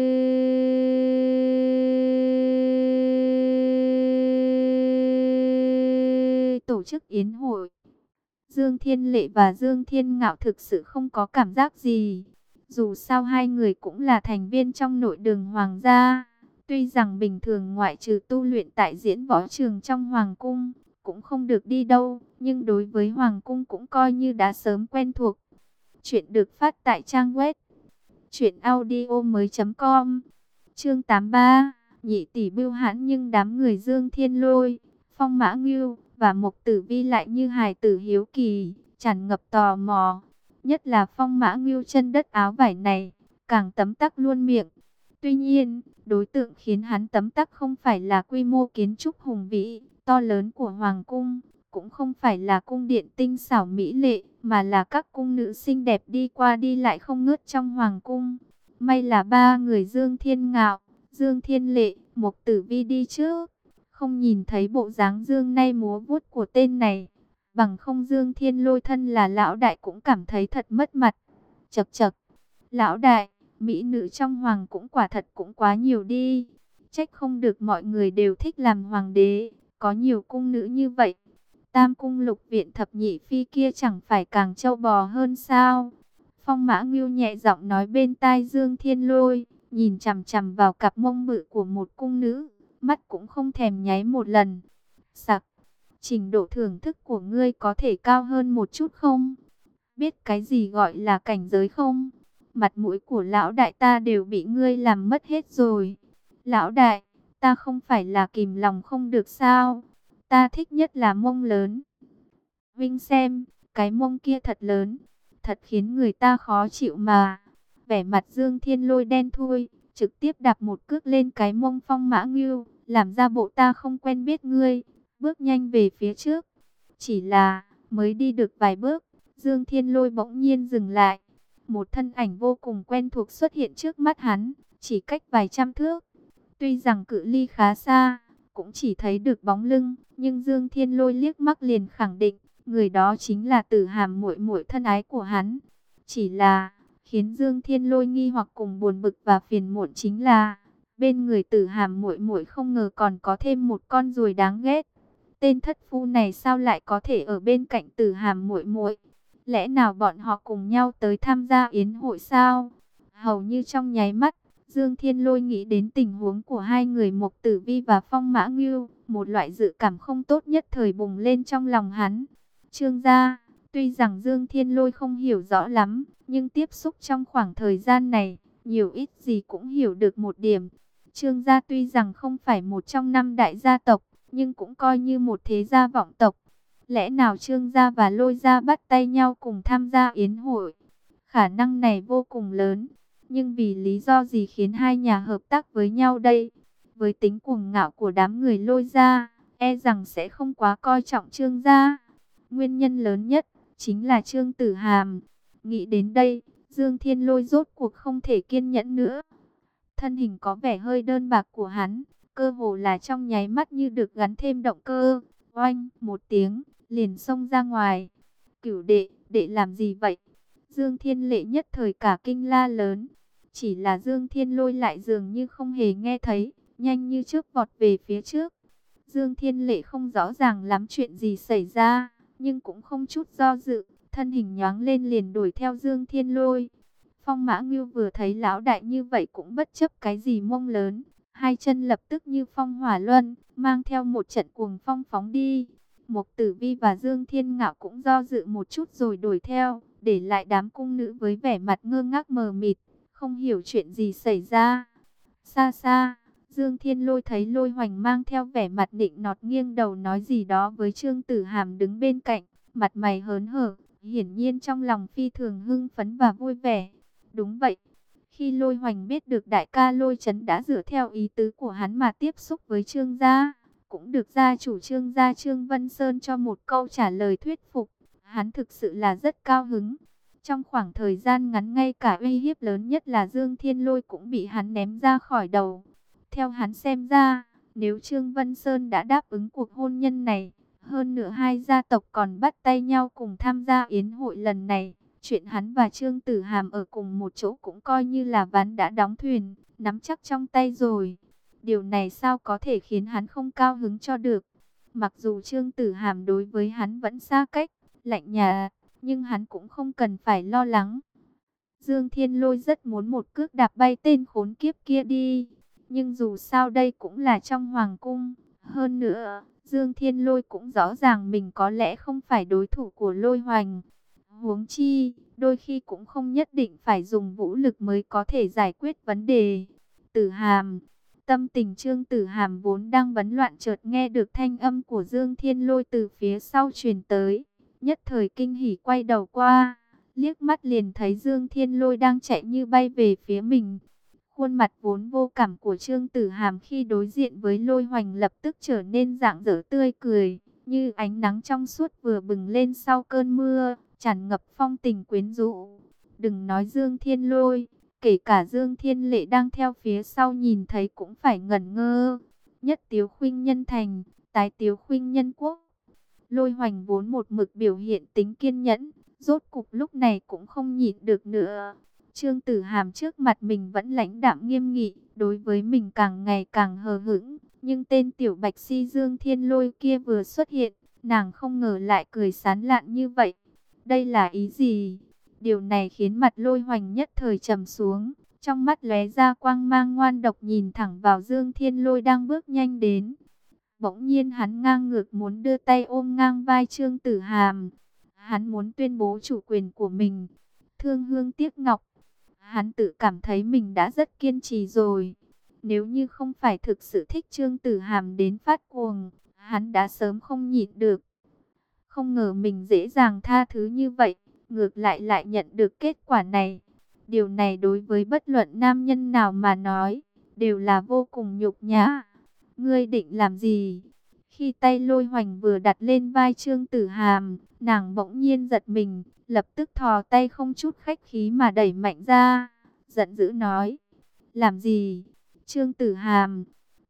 [SPEAKER 1] tổ chức yến hội. Dương Thiên Lệ và Dương Thiên Ngạo thực sự không có cảm giác gì. Dù sao hai người cũng là thành viên trong nội đường hoàng gia. Tuy rằng bình thường ngoại trừ tu luyện tại diễn võ trường trong hoàng cung, cũng không được đi đâu, nhưng đối với hoàng cung cũng coi như đã sớm quen thuộc. Chuyện được phát tại trang web truyện audio mới chấm com. Chương tám mươi ba, nhị tỷ bưu hãn nhưng đám người Dương Thiên Lôi, Phong Mã Ngưu và Mộc Tử Vi lại như hài tử hiếu kỳ, tràn ngập tò mò. Nhất là Phong Mã Ngưu chân đất áo vải này, càng tấm tắc luôn miệng. Tuy nhiên, đối tượng khiến hắn tấm tắc không phải là quy mô kiến trúc hùng vĩ, to lớn của hoàng cung, cũng không phải là cung điện tinh xảo mỹ lệ, mà là các cung nữ xinh đẹp đi qua đi lại không ngớt trong hoàng cung. May là ba người Dương Thiên Ngạo, Dương Thiên Lệ, Mộc Tử Vi đi trước, không nhìn thấy bộ dáng dương nay múa vuốt của tên này. Bằng không Dương Thiên Lôi thân là lão đại cũng cảm thấy thật mất mặt. Chậc chậc, lão đại, mỹ nữ trong hoàng cũng quả thật cũng quá nhiều đi. Trách không được mọi người đều thích làm hoàng đế, có nhiều cung nữ như vậy. Tam cung lục viện thập nhị phi kia chẳng phải càng trâu bò hơn sao? Phong Mã Ngưu nhẹ giọng nói bên tai Dương Thiên Lôi, nhìn chằm chằm vào cặp mông bự của một cung nữ, mắt cũng không thèm nháy một lần. Sặc, trình độ thưởng thức của ngươi có thể cao hơn một chút không? Biết cái gì gọi là cảnh giới không? Mặt mũi của lão đại ta đều bị ngươi làm mất hết rồi. Lão đại, ta không phải là kìm lòng không được sao? Ta thích nhất là mông lớn. Vinh xem, cái mông kia thật lớn, thật khiến người ta khó chịu mà. Vẻ mặt Dương Thiên Lôi đen thui, trực tiếp đạp một cước lên cái mông Phong Mã Ngưu, làm ra bộ ta không quen biết ngươi, bước nhanh về phía trước. Chỉ là, mới đi được vài bước, Dương Thiên Lôi bỗng nhiên dừng lại. Một thân ảnh vô cùng quen thuộc xuất hiện trước mắt hắn, chỉ cách vài trăm thước. Tuy rằng cự ly khá xa, cũng chỉ thấy được bóng lưng, nhưng Dương Thiên Lôi liếc mắt liền khẳng định, người đó chính là Tử Hàm muội muội thân ái của hắn. Chỉ là, khiến Dương Thiên Lôi nghi hoặc cùng buồn bực và phiền muộn chính là, bên người Tử Hàm muội muội không ngờ còn có thêm một con ruồi đáng ghét. Tên thất phu này sao lại có thể ở bên cạnh Tử Hàm muội muội? Lẽ nào bọn họ cùng nhau tới tham gia yến hội sao? Hầu như trong nháy mắt, Dương Thiên Lôi nghĩ đến tình huống của hai người Mộc Tử Vi và Phong Mã Ngưu, một loại dự cảm không tốt nhất thời bùng lên trong lòng hắn. Trương gia, tuy rằng Dương Thiên Lôi không hiểu rõ lắm, nhưng tiếp xúc trong khoảng thời gian này, nhiều ít gì cũng hiểu được một điểm. Trương gia tuy rằng không phải một trong năm đại gia tộc, nhưng cũng coi như một thế gia vọng tộc. Lẽ nào Trương gia và Lôi gia bắt tay nhau cùng tham gia yến hội? Khả năng này vô cùng lớn. Nhưng vì lý do gì khiến hai nhà hợp tác với nhau đây? Với tính cuồng ngạo của đám người Lôi gia, e rằng sẽ không quá coi trọng Trương gia. Nguyên nhân lớn nhất chính là Trương Tử Hàm. Nghĩ đến đây, Dương Thiên Lôi rốt cuộc không thể kiên nhẫn nữa. Thân hình có vẻ hơi đơn bạc của hắn, cơ hồ là trong nháy mắt như được gắn thêm động cơ. Oanh, một tiếng, liền xông ra ngoài. Cửu đệ, đệ làm gì vậy? Dương Thiên Lệ nhất thời cả kinh la lớn. Chỉ là Dương Thiên Lôi lại dường như không hề nghe thấy, nhanh như trước vọt về phía trước. Dương Thiên Lệ không rõ ràng lắm chuyện gì xảy ra, nhưng cũng không chút do dự, thân hình nhoáng lên liền đuổi theo Dương Thiên Lôi. Phong Mã Ngưu vừa thấy lão đại như vậy cũng bất chấp cái gì mông lớn, hai chân lập tức như phong hỏa luân, mang theo một trận cuồng phong phóng đi. Mộc Tử Vi và Dương Thiên Ngạo cũng do dự một chút rồi đuổi theo, để lại đám cung nữ với vẻ mặt ngơ ngác mờ mịt, không hiểu chuyện gì xảy ra. Xa xa, Dương Thiên Lôi thấy Lôi Hoành mang theo vẻ mặt nịnh nọt nghiêng đầu nói gì đó với Trương Tử Hàm đứng bên cạnh, mặt mày hớn hở, hiển nhiên trong lòng phi thường hưng phấn và vui vẻ. Đúng vậy, khi Lôi Hoành biết được đại ca Lôi Chấn đã dựa theo ý tứ của hắn mà tiếp xúc với Trương gia, cũng được gia chủ Trương gia Trương Vân Sơn cho một câu trả lời thuyết phục, hắn thực sự là rất cao hứng. Trong khoảng thời gian ngắn ngay cả uy hiếp lớn nhất là Dương Thiên Lôi cũng bị hắn ném ra khỏi đầu. Theo hắn xem ra, nếu Trương Vân Sơn đã đáp ứng cuộc hôn nhân này, hơn nữa hai gia tộc còn bắt tay nhau cùng tham gia yến hội lần này, chuyện hắn và Trương Tử Hàm ở cùng một chỗ cũng coi như là ván đã đóng thuyền, nắm chắc trong tay rồi. Điều này sao có thể khiến hắn không cao hứng cho được. Mặc dù Trương Tử Hàm đối với hắn vẫn xa cách, lạnh nhạt, nhưng hắn cũng không cần phải lo lắng. Dương Thiên Lôi rất muốn một cước đạp bay tên khốn kiếp kia đi. Nhưng dù sao đây cũng là trong hoàng cung. Hơn nữa, Dương Thiên Lôi cũng rõ ràng mình có lẽ không phải đối thủ của Lôi Hoành. Huống chi, đôi khi cũng không nhất định phải dùng vũ lực mới có thể giải quyết vấn đề. Tử Hàm, tâm tình Trương Tử Hàm vốn đang bấn loạn chợt nghe được thanh âm của Dương Thiên Lôi từ phía sau truyền tới. Nhất thời kinh hỉ quay đầu qua, liếc mắt liền thấy Dương Thiên Lôi đang chạy như bay về phía mình. Khuôn mặt vốn vô cảm của Trương Tử Hàm khi đối diện với Lôi Hoành lập tức trở nên rạng rỡ tươi cười, như ánh nắng trong suốt vừa bừng lên sau cơn mưa, tràn ngập phong tình quyến rũ. Đừng nói Dương Thiên Lôi, kể cả Dương Thiên Lệ đang theo phía sau nhìn thấy cũng phải ngẩn ngơ. Nhất tiếu khuynh nhân thành, tái tiếu khuynh nhân quốc. Lôi Hoành vốn một mực biểu hiện tính kiên nhẫn, rốt cục lúc này cũng không nhịn được nữa. Trương Tử Hàm trước mặt mình vẫn lãnh đạm nghiêm nghị, đối với mình càng ngày càng hờ hững. Nhưng tên tiểu bạch si Dương Thiên Lôi kia vừa xuất hiện, nàng không ngờ lại cười sán lạn như vậy. Đây là ý gì? Điều này khiến mặt Lôi Hoành nhất thời trầm xuống, trong mắt lóe ra quang mang ngoan độc nhìn thẳng vào Dương Thiên Lôi đang bước nhanh đến. Bỗng nhiên hắn ngang ngược muốn đưa tay ôm ngang vai Trương Tử Hàm. Hắn muốn tuyên bố chủ quyền của mình. Thương hương tiếc ngọc. Hắn tự cảm thấy mình đã rất kiên trì rồi. Nếu như không phải thực sự thích Trương Tử Hàm đến phát cuồng, hắn đã sớm không nhịn được. Không ngờ mình dễ dàng tha thứ như vậy, ngược lại lại nhận được kết quả này. Điều này đối với bất luận nam nhân nào mà nói, đều là vô cùng nhục nhã. Ngươi định làm gì? Khi tay Lôi Hoành vừa đặt lên vai Trương Tử Hàm, nàng bỗng nhiên giật mình, lập tức thò tay không chút khách khí mà đẩy mạnh ra, giận dữ nói: làm gì? Trương Tử Hàm,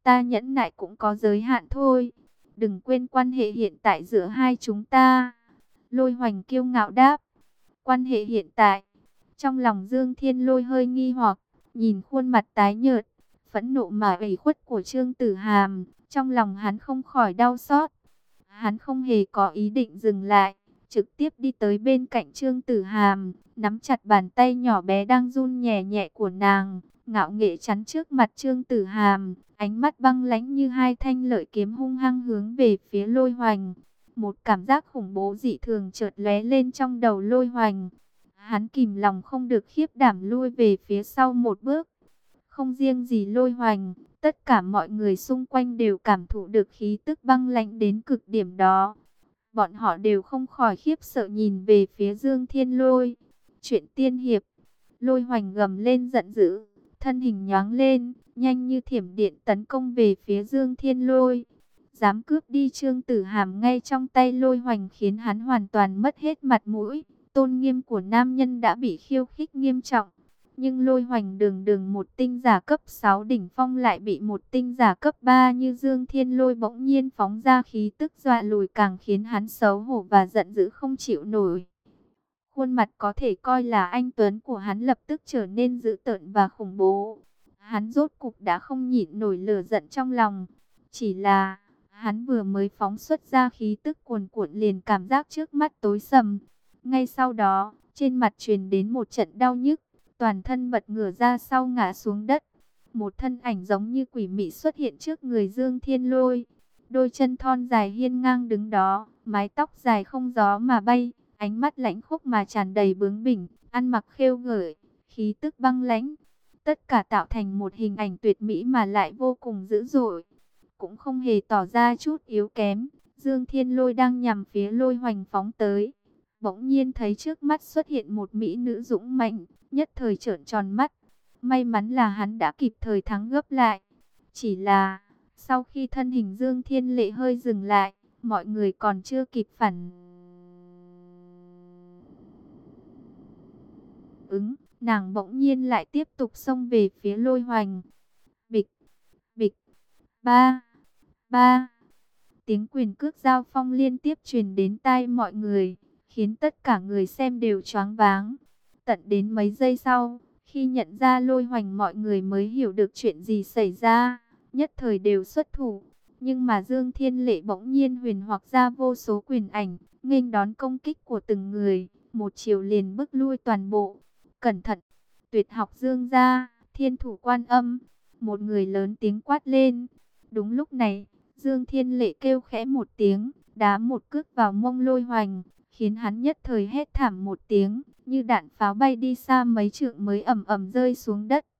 [SPEAKER 1] ta nhẫn nại cũng có giới hạn thôi. Đừng quên quan hệ hiện tại giữa hai chúng ta. Lôi Hoành kiêu ngạo đáp. Quan hệ hiện tại. Trong lòng Dương Thiên Lôi hơi nghi hoặc, nhìn khuôn mặt tái nhợt, phẫn nộ mà ủy khuất của Trương Tử Hàm, trong lòng hắn không khỏi đau xót. Hắn không hề có ý định dừng lại, trực tiếp đi tới bên cạnh Trương Tử Hàm, nắm chặt bàn tay nhỏ bé đang run nhẹ nhẹ của nàng, ngạo nghễ chắn trước mặt Trương Tử Hàm, ánh mắt băng lãnh như hai thanh lợi kiếm hung hăng hướng về phía Lôi Hoành. Một cảm giác khủng bố dị thường chợt lóe lên trong đầu Lôi Hoành. Hắn kìm lòng không được khiếp đảm lui về phía sau một bước. Không riêng gì Lôi Hoành, tất cả mọi người xung quanh đều cảm thụ được khí tức băng lãnh đến cực điểm đó. Bọn họ đều không khỏi khiếp sợ nhìn về phía Dương Thiên Lôi. Chuyện tiên hiệp, Lôi Hoành gầm lên giận dữ, thân hình nhoáng lên, nhanh như thiểm điện tấn công về phía Dương Thiên Lôi. Dám cướp đi Trương Tử Hàm ngay trong tay Lôi Hoành khiến hắn hoàn toàn mất hết mặt mũi. Tôn nghiêm của nam nhân đã bị khiêu khích nghiêm trọng. Nhưng Lôi Hoành đường đường một tinh giả cấp sáu đỉnh phong lại bị một tinh giả cấp ba như Dương Thiên Lôi bỗng nhiên phóng ra khí tức dọa lùi, càng khiến hắn xấu hổ và giận dữ không chịu nổi. Khuôn mặt có thể coi là anh tuấn của hắn lập tức trở nên dữ tợn và khủng bố. Hắn rốt cục đã không nhịn nổi lửa giận trong lòng. Chỉ là hắn vừa mới phóng xuất ra khí tức cuồn cuộn liền cảm giác trước mắt tối sầm. Ngay sau đó, trên mặt truyền đến một trận đau nhức, toàn thân bật ngửa ra sau ngã xuống đất. Một thân ảnh giống như quỷ mị xuất hiện trước người Dương Thiên Lôi. Đôi chân thon dài hiên ngang đứng đó, mái tóc dài không gió mà bay, ánh mắt lãnh khốc mà tràn đầy bướng bỉnh, ăn mặc khêu gợi, khí tức băng lãnh. Tất cả tạo thành một hình ảnh tuyệt mỹ mà lại vô cùng dữ dội. Cũng không hề tỏ ra chút yếu kém. Dương Thiên Lôi đang nhằm phía Lôi Hoành phóng tới. Bỗng nhiên thấy trước mắt xuất hiện một mỹ nữ dũng mạnh, nhất thời trợn tròn mắt. May mắn là hắn đã kịp thời thắng gấp lại. Chỉ là, sau khi thân hình Dương Thiên Lệ hơi dừng lại, mọi người còn chưa kịp phản ứng, nàng bỗng nhiên lại tiếp tục xông về phía Lôi Hoành. Bịch, bịch, ba, ba. Tiếng quyền cước giao phong liên tiếp truyền đến tai mọi người, khiến tất cả người xem đều choáng váng. Tận đến mấy giây sau, khi nhận ra Lôi Hoành, mọi người mới hiểu được chuyện gì xảy ra, nhất thời đều xuất thủ. Nhưng mà Dương Thiên Lệ bỗng nhiên huyền hoặc ra vô số quyền ảnh, nghênh đón công kích của từng người, một chiều liền bức lui toàn bộ. Cẩn thận, tuyệt học Dương gia, Thiên Thủ Quan Âm, một người lớn tiếng quát lên. Đúng lúc này, Dương Thiên Lệ kêu khẽ một tiếng, đá một cước vào mông Lôi Hoành, khiến hắn nhất thời hét thảm một tiếng, như đạn pháo bay đi xa mấy trượng mới ầm ầm rơi xuống đất.